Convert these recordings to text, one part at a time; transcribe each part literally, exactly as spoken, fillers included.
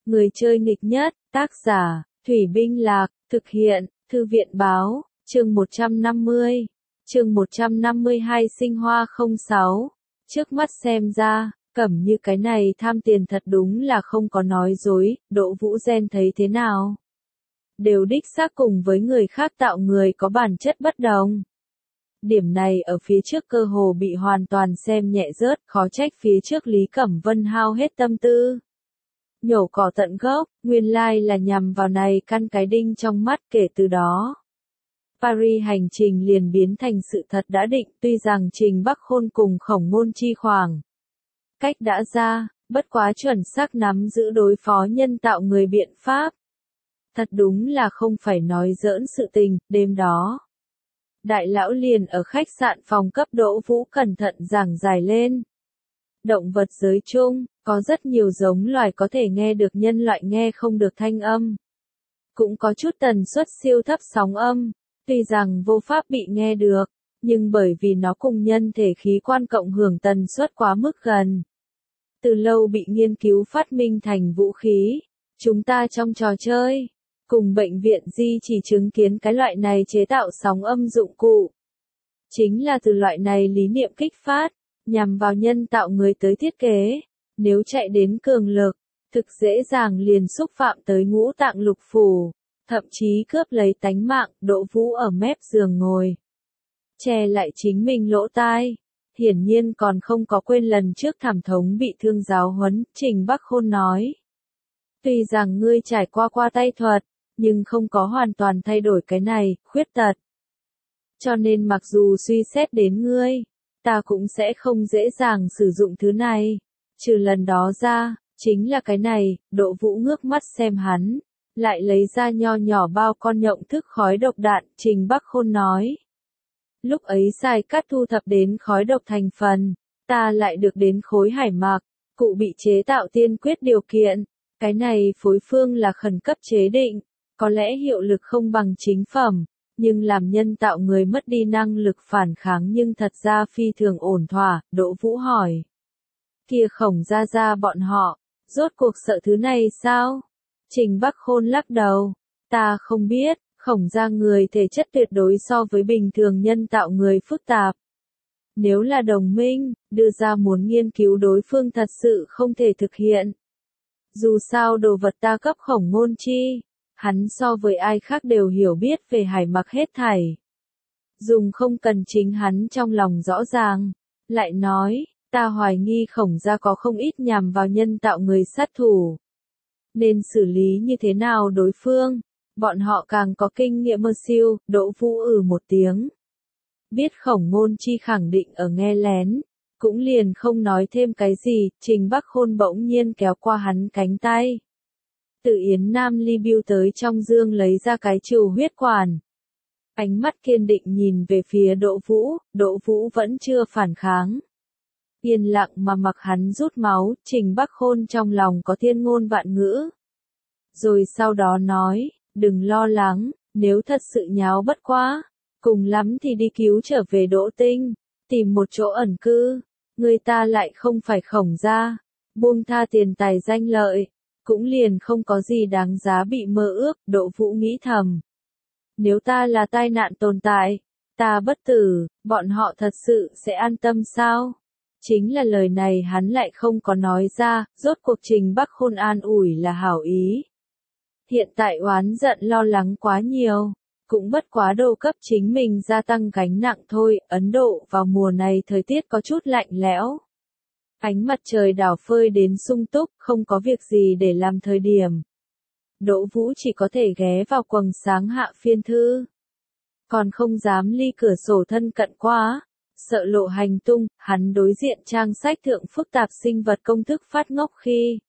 Người chơi nghịch nhất, tác giả, Thủy Binh Lạc, thực hiện, Thư viện Báo, chương một trăm năm mươi, chương một trăm năm mươi hai sinh hoa không sáu. Trước mắt xem ra, Cẩm Như cái này tham tiền thật đúng là không có nói dối, Đỗ Vũ Gen thấy thế nào? Đều đích xác cùng với người khác tạo người có bản chất bất đồng. Điểm này ở phía trước cơ hồ bị hoàn toàn xem nhẹ rớt, khó trách phía trước Lý Cẩm Vân hao hết tâm tư. Nhổ cỏ tận gốc, nguyên lai là nhằm vào này căn cái đinh trong mắt. Kể từ đó, Paris hành trình liền biến thành sự thật đã định, tuy rằng Trình Bắc Khôn cùng Khổng Ngôn Chi khoảng cách đã ra, bất quá chuẩn xác nắm giữ đối phó nhân tạo người biện pháp. Thật đúng là không phải nói giỡn sự tình. Đêm đó, đại lão liền ở khách sạn phòng cấp Đỗ Vũ cẩn thận giảng giải lên. Động vật giới chung, có rất nhiều giống loài có thể nghe được nhân loại nghe không được thanh âm. Cũng có chút tần suất siêu thấp sóng âm, tuy rằng vô pháp bị nghe được, nhưng bởi vì nó cùng nhân thể khí quan cộng hưởng tần suất quá mức gần. Từ lâu bị nghiên cứu phát minh thành vũ khí. Chúng ta trong trò chơi, cùng bệnh viện di chỉ chứng kiến cái loại này chế tạo sóng âm dụng cụ. Chính là từ loại này lý niệm kích phát, nhằm vào nhân tạo người tới thiết kế. Nếu chạy đến cường lực, thực dễ dàng liền xúc phạm tới ngũ tạng lục phủ, thậm chí cướp lấy tánh mạng. Đỗ Vũ ở mép giường ngồi, che lại chính mình lỗ tai. Hiển nhiên còn không có quên lần trước thảm thống bị thương giáo huấn. Trình Bắc Khôn nói, tuy rằng ngươi trải qua qua tay thuật, nhưng không có hoàn toàn thay đổi cái này, khuyết tật. Cho nên mặc dù suy xét đến ngươi, ta cũng sẽ không dễ dàng sử dụng thứ này. Trừ lần đó ra, chính là cái này. Đỗ Vũ ngước mắt xem hắn, lại lấy ra nho nhỏ bao con nhộng thức khói độc đạn. Trình Bắc Khôn nói, lúc ấy sai cắt thu thập đến khói độc thành phần, ta lại được đến khối hải mạc, cụ bị chế tạo tiên quyết điều kiện. Cái này phối phương là khẩn cấp chế định, có lẽ hiệu lực không bằng chính phẩm, nhưng làm nhân tạo người mất đi năng lực phản kháng nhưng thật ra phi thường ổn thỏa. Đỗ Vũ hỏi, kia Khổng gia gia bọn họ, rốt cuộc sợ thứ này sao? Trình Bắc Khôn lắc đầu, ta không biết. Khổng gia người thể chất tuyệt đối so với bình thường nhân tạo người phức tạp. Nếu là đồng minh, đưa ra muốn nghiên cứu đối phương thật sự không thể thực hiện. Dù sao đồ vật ta cấp Khổng Ngôn Chi, hắn so với ai khác đều hiểu biết về hải mặc hết thảy. Dùng không cần chính hắn trong lòng rõ ràng. Lại nói, ta hoài nghi Khổng gia có không ít nhằm vào nhân tạo người sát thủ. Nên xử lý như thế nào đối phương? Bọn họ càng có kinh nghiệm mơ siêu. Đỗ Vũ ừ một tiếng. Biết Khổng Ngôn Chi khẳng định ở nghe lén, cũng liền không nói thêm cái gì. Trình Bắc Khôn bỗng nhiên kéo qua hắn cánh tay. Từ Yến Nam Ly Biêu tới trong dương lấy ra cái trừ huyết quản. Ánh mắt kiên định nhìn về phía Đỗ Vũ. Đỗ Vũ vẫn chưa phản kháng, yên lặng mà mặc hắn rút máu. Trình Bắc Khôn trong lòng có thiên ngôn vạn ngữ, rồi sau đó nói, đừng lo lắng, nếu thật sự nháo bất quá, cùng lắm thì đi cứu trở về Đỗ Tinh, tìm một chỗ ẩn cư. Người ta lại không phải Khổng gia, buông tha tiền tài danh lợi, cũng liền không có gì đáng giá bị mơ ước. Đỗ Vũ nghĩ thầm, nếu ta là tai nạn tồn tại, ta bất tử, bọn họ thật sự sẽ an tâm sao? Chính là lời này hắn lại không có nói ra. Rốt cuộc Trình Bắc Khôn an ủi là hảo ý. Hiện tại oán giận lo lắng quá nhiều, cũng bất quá độ cấp chính mình gia tăng gánh nặng thôi. Ấn Độ vào mùa này thời tiết có chút lạnh lẽo. Ánh mặt trời đảo phơi đến sung túc, không có việc gì để làm thời điểm. Đỗ Vũ chỉ có thể ghé vào quầng sáng hạ phiên thư. Còn không dám ly cửa sổ thân cận quá, sợ lộ hành tung. Hắn đối diện trang sách thượng phức tạp sinh vật công thức phát ngốc khi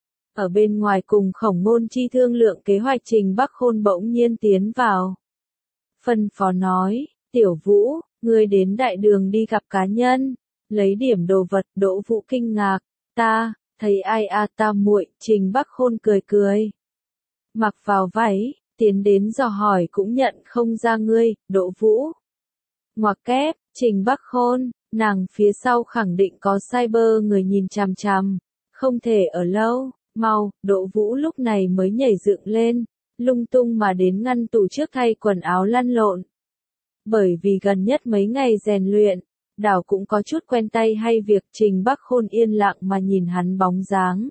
ở bên ngoài cùng Khổng Ngôn Chi thương lượng kế hoạch. Trình Bắc Khôn bỗng nhiên tiến vào, phân phó nói, Tiểu Vũ, ngươi đến đại đường đi gặp cá nhân, lấy điểm đồ vật. Đỗ Vũ kinh ngạc, ta, thấy ai à ta muội. Trình Bắc Khôn cười cười, mặc vào váy, tiến đến dò hỏi cũng nhận không ra ngươi. Đỗ Vũ ngoặc kép, Trình Bắc Khôn, nàng phía sau khẳng định có cyber người nhìn chằm chằm, không thể ở lâu. Mau, Đỗ Vũ lúc này mới nhảy dựng lên, lung tung mà đến ngăn tủ trước thay quần áo lăn lộn. Bởi vì gần nhất mấy ngày rèn luyện, Đảo cũng có chút quen tay hay việc. Trình Bắc Khôn yên lặng mà nhìn hắn bóng dáng.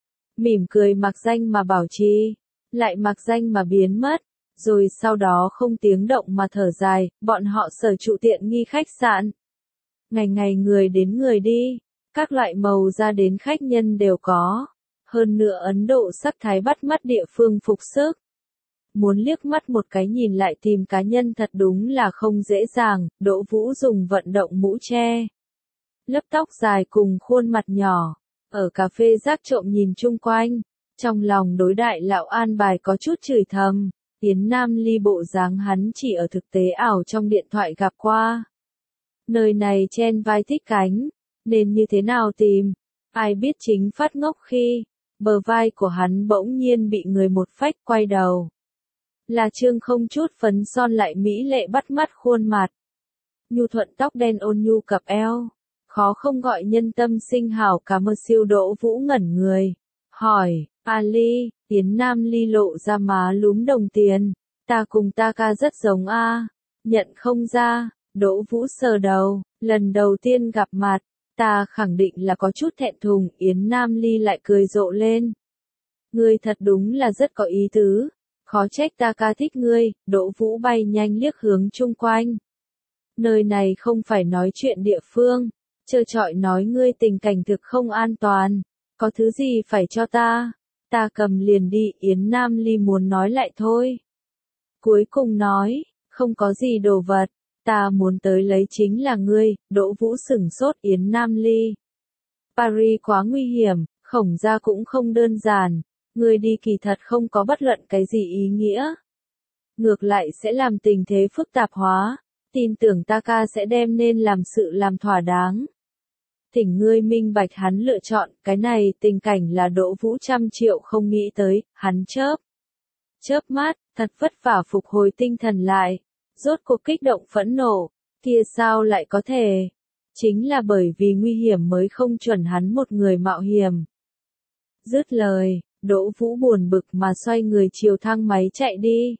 Mỉm cười mặc danh mà bảo trì, lại mặc danh mà biến mất, rồi sau đó không tiếng động mà thở dài. Bọn họ sở trụ tiện nghi khách sạn. Ngày ngày người đến người đi, các loại màu da đến khách nhân đều có. Hơn nữa Ấn Độ sắc thái bắt mắt địa phương phục sức. Muốn liếc mắt một cái nhìn lại tìm cá nhân thật đúng là không dễ dàng. Đỗ Vũ dùng vận động mũ che lớp tóc dài cùng khuôn mặt nhỏ, ở cà phê rác trộm nhìn chung quanh, trong lòng đối đại lão an bài có chút chửi thầm. Yến Nam Ly bộ dáng hắn chỉ ở thực tế ảo trong điện thoại gặp qua. Nơi này chen vai thích cánh, nên như thế nào tìm, ai biết chính phát ngốc khi bờ vai của hắn bỗng nhiên bị người một phách quay đầu. Là Trương không chút phấn son lại mỹ lệ bắt mắt khuôn mặt. Nhu thuận tóc đen ôn nhu cặp eo, khó không gọi nhân tâm sinh hảo cả. Mơ siêu. Đỗ Vũ ngẩn người, hỏi, Ali. Yến Nam Ly lộ ra má lúm đồng tiền, ta cùng ta ca rất giống a. Nhận không ra. Đỗ Vũ sờ đầu, lần đầu tiên gặp mặt, ta khẳng định là có chút thẹn thùng. Yến Nam Ly lại cười rộ lên. Ngươi thật đúng là rất có ý tứ, khó trách ta ca thích ngươi. Đỗ Vũ bay nhanh liếc hướng chung quanh. Nơi này không phải nói chuyện địa phương, trơ trọi nói ngươi tình cảnh thực không an toàn, có thứ gì phải cho ta, ta cầm liền đi. Yến Nam Ly muốn nói lại thôi. Cuối cùng nói, không có gì đồ vật, ta muốn tới lấy chính là ngươi. Đỗ Vũ sửng sốt. Yến Nam Ly, Paris quá nguy hiểm, Khổng gia cũng không đơn giản, ngươi đi kỳ thật không có bất luận cái gì ý nghĩa. Ngược lại sẽ làm tình thế phức tạp hóa, tin tưởng ta ca sẽ đem nên làm sự làm thỏa đáng. Thỉnh ngươi minh bạch hắn lựa chọn, cái này tình cảnh là Đỗ Vũ trăm triệu không nghĩ tới. Hắn chớp chớp mắt, thật vất vả phục hồi tinh thần lại, rốt cuộc kích động phẫn nộ, kia sao lại có thể? Chính là bởi vì nguy hiểm mới không chuẩn hắn một người mạo hiểm. Dứt lời, Đỗ Vũ buồn bực mà xoay người chiều thang máy chạy đi.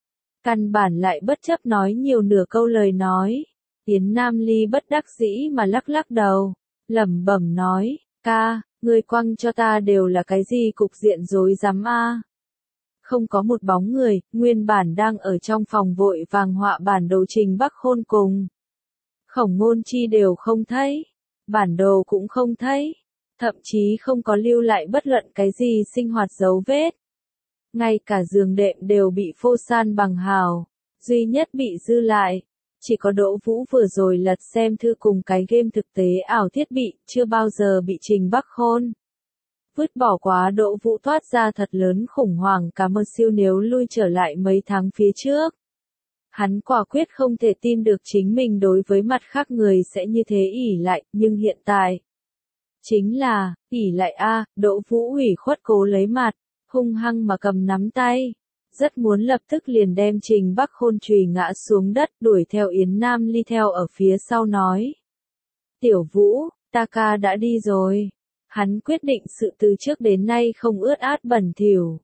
Căn bản lại bất chấp nói nhiều nửa câu lời nói. Yến Nam Ly bất đắc dĩ mà lắc lắc đầu, lẩm bẩm nói, ca, ngươi quăng cho ta đều là cái gì cục diện rối rắm a. Không có một bóng người. Nguyên bản đang ở trong phòng vội vàng họa bản đồ Trình Bắc Khôn cùng Khổng Ngôn Chi đều không thấy, bản đồ cũng không thấy, thậm chí không có lưu lại bất luận cái gì sinh hoạt dấu vết. Ngay cả giường đệm đều bị phô san bằng hào, duy nhất bị dư lại, chỉ có Đỗ Vũ vừa rồi lật xem thư cùng cái game thực tế ảo thiết bị, chưa bao giờ bị Trình Bắc Khôn vứt bỏ quá. Đỗ Vũ thoát ra thật lớn khủng hoảng. Cả Mơ siêu nếu lui trở lại mấy tháng phía trước, hắn quả quyết không thể tin được chính mình đối với mặt khác người sẽ như thế ỷ lại, nhưng hiện tại, chính là, ỷ lại a. Đỗ Vũ ủy khuất cố lấy mặt, hung hăng mà cầm nắm tay, rất muốn lập tức liền đem Trình Bắc Khôn chùy ngã xuống đất. Đuổi theo. Yến Nam Ly theo ở phía sau nói, Tiểu Vũ, ta ca đã đi rồi. Hắn quyết định sự từ trước đến nay không ướt át bẩn thỉu.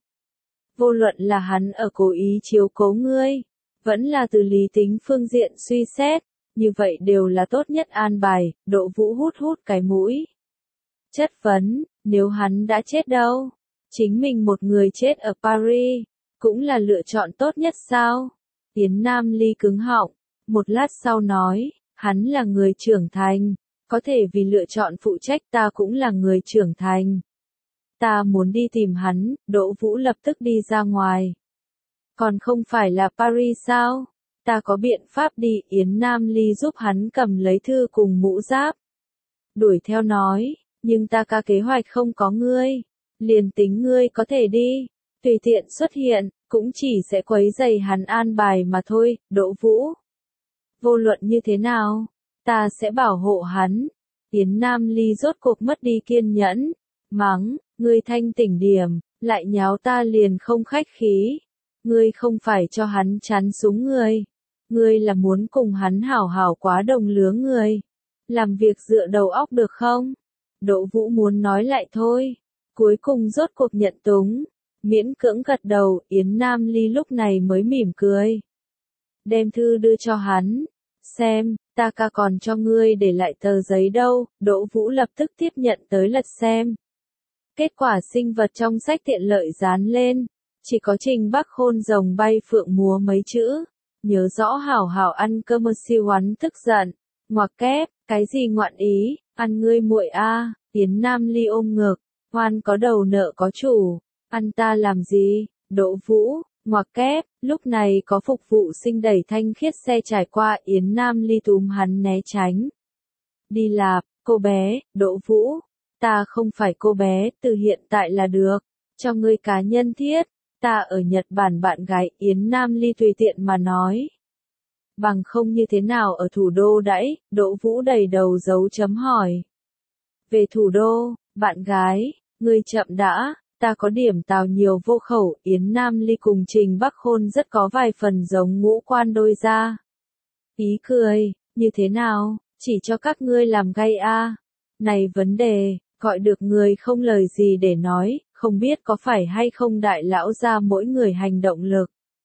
Vô luận là hắn ở cố ý chiếu cố ngươi, vẫn là từ lý tính phương diện suy xét, như vậy đều là tốt nhất an bài. Đỗ Vũ hút hút cái mũi, chất vấn, nếu hắn đã chết đâu? Chính mình một người chết ở Paris, cũng là lựa chọn tốt nhất sao? Yến Nam Ly cứng họng, một lát sau nói, hắn là người trưởng thành, có thể vì lựa chọn phụ trách. Ta cũng là người trưởng thành. Ta muốn đi tìm hắn. Đỗ Vũ lập tức đi ra ngoài. Còn không phải là Paris sao? Ta có biện pháp đi. Yến Nam Ly giúp hắn cầm lấy thư cùng mũ giáp. Đuổi theo nói, nhưng ta ca kế hoạch không có ngươi. Liền tính ngươi có thể đi, tùy tiện xuất hiện, cũng chỉ sẽ quấy rầy hắn an bài mà thôi. Đỗ Vũ, vô luận như thế nào, ta sẽ bảo hộ hắn. Yến Nam Ly rốt cuộc mất đi kiên nhẫn, mắng, ngươi thanh tỉnh điểm, lại nháo ta liền không khách khí. Ngươi không phải cho hắn chắn súng người, ngươi là muốn cùng hắn hảo hảo quá đồng lứa người. Làm việc dựa đầu óc được không? Đỗ Vũ muốn nói lại thôi, cuối cùng rốt cuộc nhận túng. Miễn cưỡng gật đầu, Yến Nam Ly lúc này mới mỉm cười. Đem thư đưa cho hắn. Xem, ta ca còn cho ngươi để lại tờ giấy đâu, Đỗ Vũ lập tức tiếp nhận tới lật xem. Kết quả sinh vật trong sách tiện lợi dán lên, chỉ có Trình Bắc Khôn rồng bay phượng múa mấy chữ. Nhớ rõ hảo hảo ăn cơm siêu hắn tức giận. Ngoặc kép, cái gì ngoạn ý, ăn ngươi muội a, Yến Nam Ly ôm ngực, hoan có đầu nợ có chủ, ăn ta làm gì, Đỗ Vũ, ngoặc kép, lúc này có phục vụ sinh đẩy thanh khiết xe trải qua Yến Nam Ly túm hắn né tránh. Đi lạp, cô bé, Đỗ Vũ, ta không phải cô bé, từ hiện tại là được, cho ngươi cá nhân thiết, ta ở Nhật Bản bạn gái Yến Nam Ly tùy tiện mà nói. Bằng không như thế nào ở thủ đô đãi, Đỗ Vũ đầy đầu dấu chấm hỏi. Về thủ đô, bạn gái, ngươi chậm đã, ta có điểm tào nhiều vô khẩu, Yến Nam Ly cùng Trình Bắc Khôn rất có vài phần giống ngũ quan đôi ra. Ý cười, như thế nào, chỉ cho các ngươi làm gay a. Này vấn đề, gọi được người không lời gì để nói, không biết có phải hay không đại lão ra mỗi người hành động lực.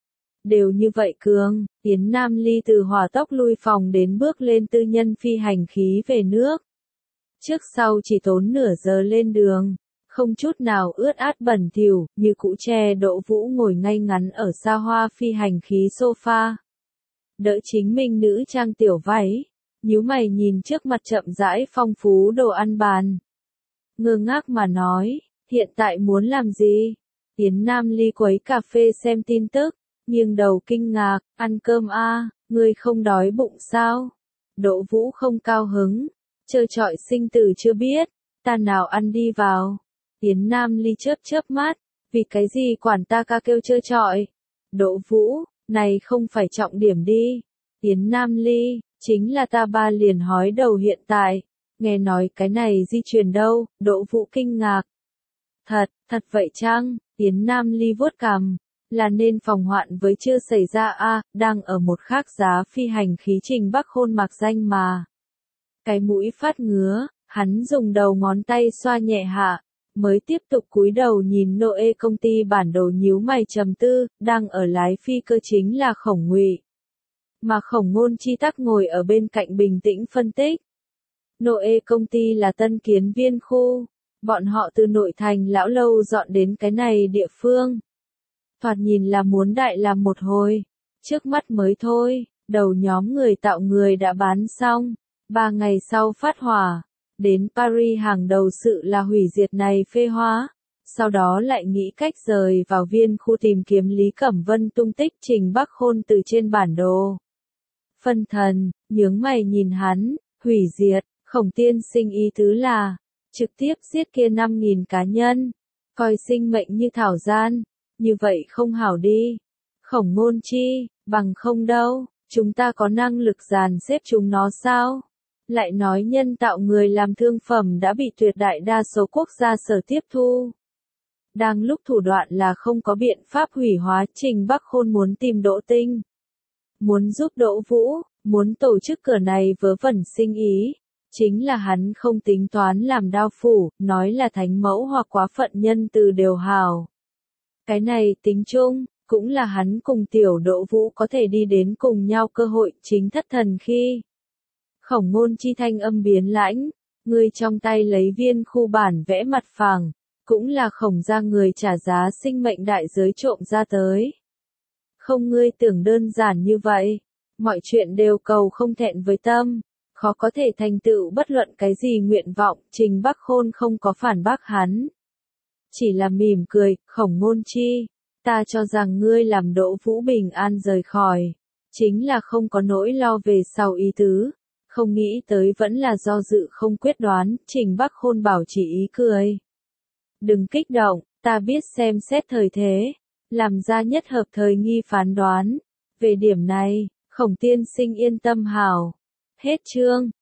Đều như vậy cường, Yến Nam Ly từ hỏa tốc lui phòng đến bước lên tư nhân phi hành khí về nước. Trước sau chỉ tốn nửa giờ lên đường, không chút nào ướt át bẩn thỉu, như cũ tre Đỗ Vũ ngồi ngay ngắn ở xa hoa phi hành khí sofa. Đỡ chính mình nữ trang tiểu váy, nhíu mày nhìn trước mặt chậm rãi phong phú đồ ăn bàn. Ngơ ngác mà nói, hiện tại muốn làm gì? Yến Nam Ly quấy cà phê xem tin tức. Nghiêng đầu kinh ngạc, ăn cơm a, à, ngươi không đói bụng sao? Đỗ Vũ không cao hứng, chơi trọi sinh tử chưa biết, ta nào ăn đi vào. Yến Nam Ly chớp chớp mắt, vì cái gì quản ta ca kêu chơi trọi? Đỗ Vũ, này không phải trọng điểm đi. Yến Nam Ly, chính là ta ba liền hói đầu hiện tại, nghe nói cái này di truyền đâu, Đỗ Vũ kinh ngạc. Thật, thật vậy chăng? Yến Nam Ly vuốt cằm. Là nên phòng hoạn với chưa xảy ra a, à, đang ở một khác giá phi hành khí Trình Bắc Khôn mặc danh mà. Cái mũi phát ngứa, hắn dùng đầu ngón tay xoa nhẹ hạ, mới tiếp tục cúi đầu nhìn Noe công ty bản đồ nhíu mày trầm tư, đang ở lái phi cơ chính là Khổng Ngụy. Mà Khổng Ngôn Chi tắc ngồi ở bên cạnh bình tĩnh phân tích. Noe công ty là tân kiến viên khu, bọn họ từ nội thành lão lâu dọn đến cái này địa phương. Thoạt nhìn là muốn đại làm một hồi, trước mắt mới thôi, đầu nhóm người tạo người đã bán xong, ba ngày sau phát hỏa, đến Paris hàng đầu sự là hủy diệt này phê hóa, sau đó lại nghĩ cách rời vào viên khu tìm kiếm Lý Cẩm Vân tung tích Trình Bắc Khôn từ trên bản đồ. Phân thần, nhướng mày nhìn hắn, hủy diệt, Khổng tiên sinh ý tứ là, trực tiếp giết kia năm nghìn cá nhân, coi sinh mệnh như thảo gian. Như vậy không hảo đi. Khổng Ngôn Chi, bằng không đâu, chúng ta có năng lực dàn xếp chúng nó sao? Lại nói nhân tạo người làm thương phẩm đã bị tuyệt đại đa số quốc gia sở tiếp thu. Đang lúc thủ đoạn là không có biện pháp hủy hóa, Trình Bắc Khôn muốn tìm Đỗ Tinh. Muốn giúp Đỗ Vũ, muốn tổ chức cửa này vớ vẩn sinh ý. Chính là hắn không tính toán làm đao phủ, nói là thánh mẫu hoặc quá phận nhân từ đều hào. Cái này tính chung, cũng là hắn cùng tiểu Đỗ Vũ có thể đi đến cùng nhau cơ hội chính thất thần khi. Khổng Ngôn Chi thanh âm biến lãnh, người trong tay lấy viên khu bản vẽ mặt phẳng, cũng là khổng ra người trả giá sinh mệnh đại giới trộm ra tới. Không ngươi tưởng đơn giản như vậy, mọi chuyện đều cầu không thẹn với tâm, khó có thể thành tựu bất luận cái gì nguyện vọng, Trình Bắc Khôn không có phản bác hắn. Chỉ là mỉm cười, Khổng Ngôn Chi, ta cho rằng ngươi làm Đỗ Vũ bình an rời khỏi, chính là không có nỗi lo về sau ý tứ, không nghĩ tới vẫn là do dự không quyết đoán, Trình Bắc Khôn bảo chỉ ý cười. Đừng kích động, ta biết xem xét thời thế, làm ra nhất hợp thời nghi phán đoán, về điểm này, Khổng tiên sinh yên tâm hảo. Hết chương.